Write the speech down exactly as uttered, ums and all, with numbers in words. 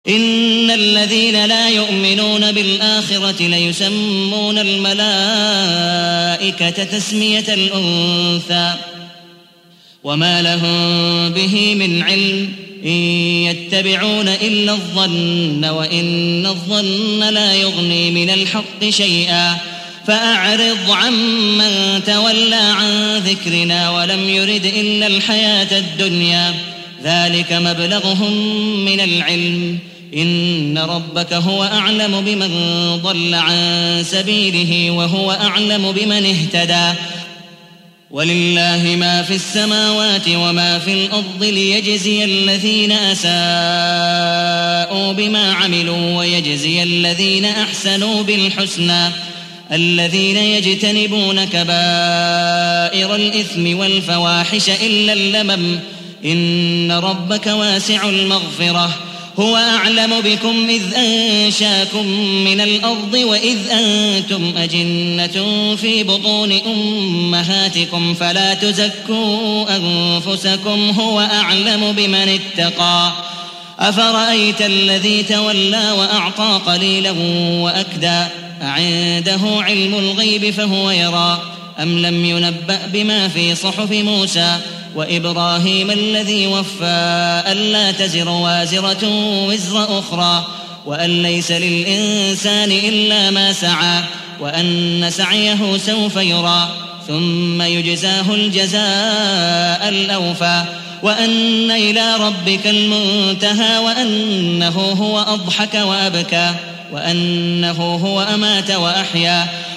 إن الذين لا يؤمنون بالآخرة ليسمون الملائكة تسمية الأنثى وما لهم به من علم إن يتبعون إلا الظن وإن الظن لا يغني من الحق شيئا فأعرض عمن تولى عن ذكرنا ولم يرد إلا الحياة الدنيا ذلك مبلغهم من العلم إن ربك هو أعلم بمن ضل عن سبيله وهو أعلم بمن اهتدى ولله ما في السماوات وما في الأرض ليجزي الذين أساءوا بما عملوا ويجزي الذين أحسنوا بالحسنى الذين يجتنبون كبائر الإثم والفواحش إلا اللمم إن ربك واسع المغفرة هو أعلم بكم إذ أنشاكم من الأرض وإذ أنتم أجنة في بطون أمهاتكم فلا تزكوا أنفسكم هو أعلم بمن اتقى أفرأيت الذي تولى وأعطى قليلا وأكدى أعنده علم الغيب فهو يرى أم لم ينبأ بما في صحف موسى وإبراهيم الذي وفى ألا تزر وازرة وزر أخرى وأن ليس للإنسان إلا ما سعى وأن سعيه سوف يرى ثم يجزاه الجزاء الأوفى وأن إلى ربك المنتهى وأنه هو أضحك وأبكى وأنه هو أمات وأحيا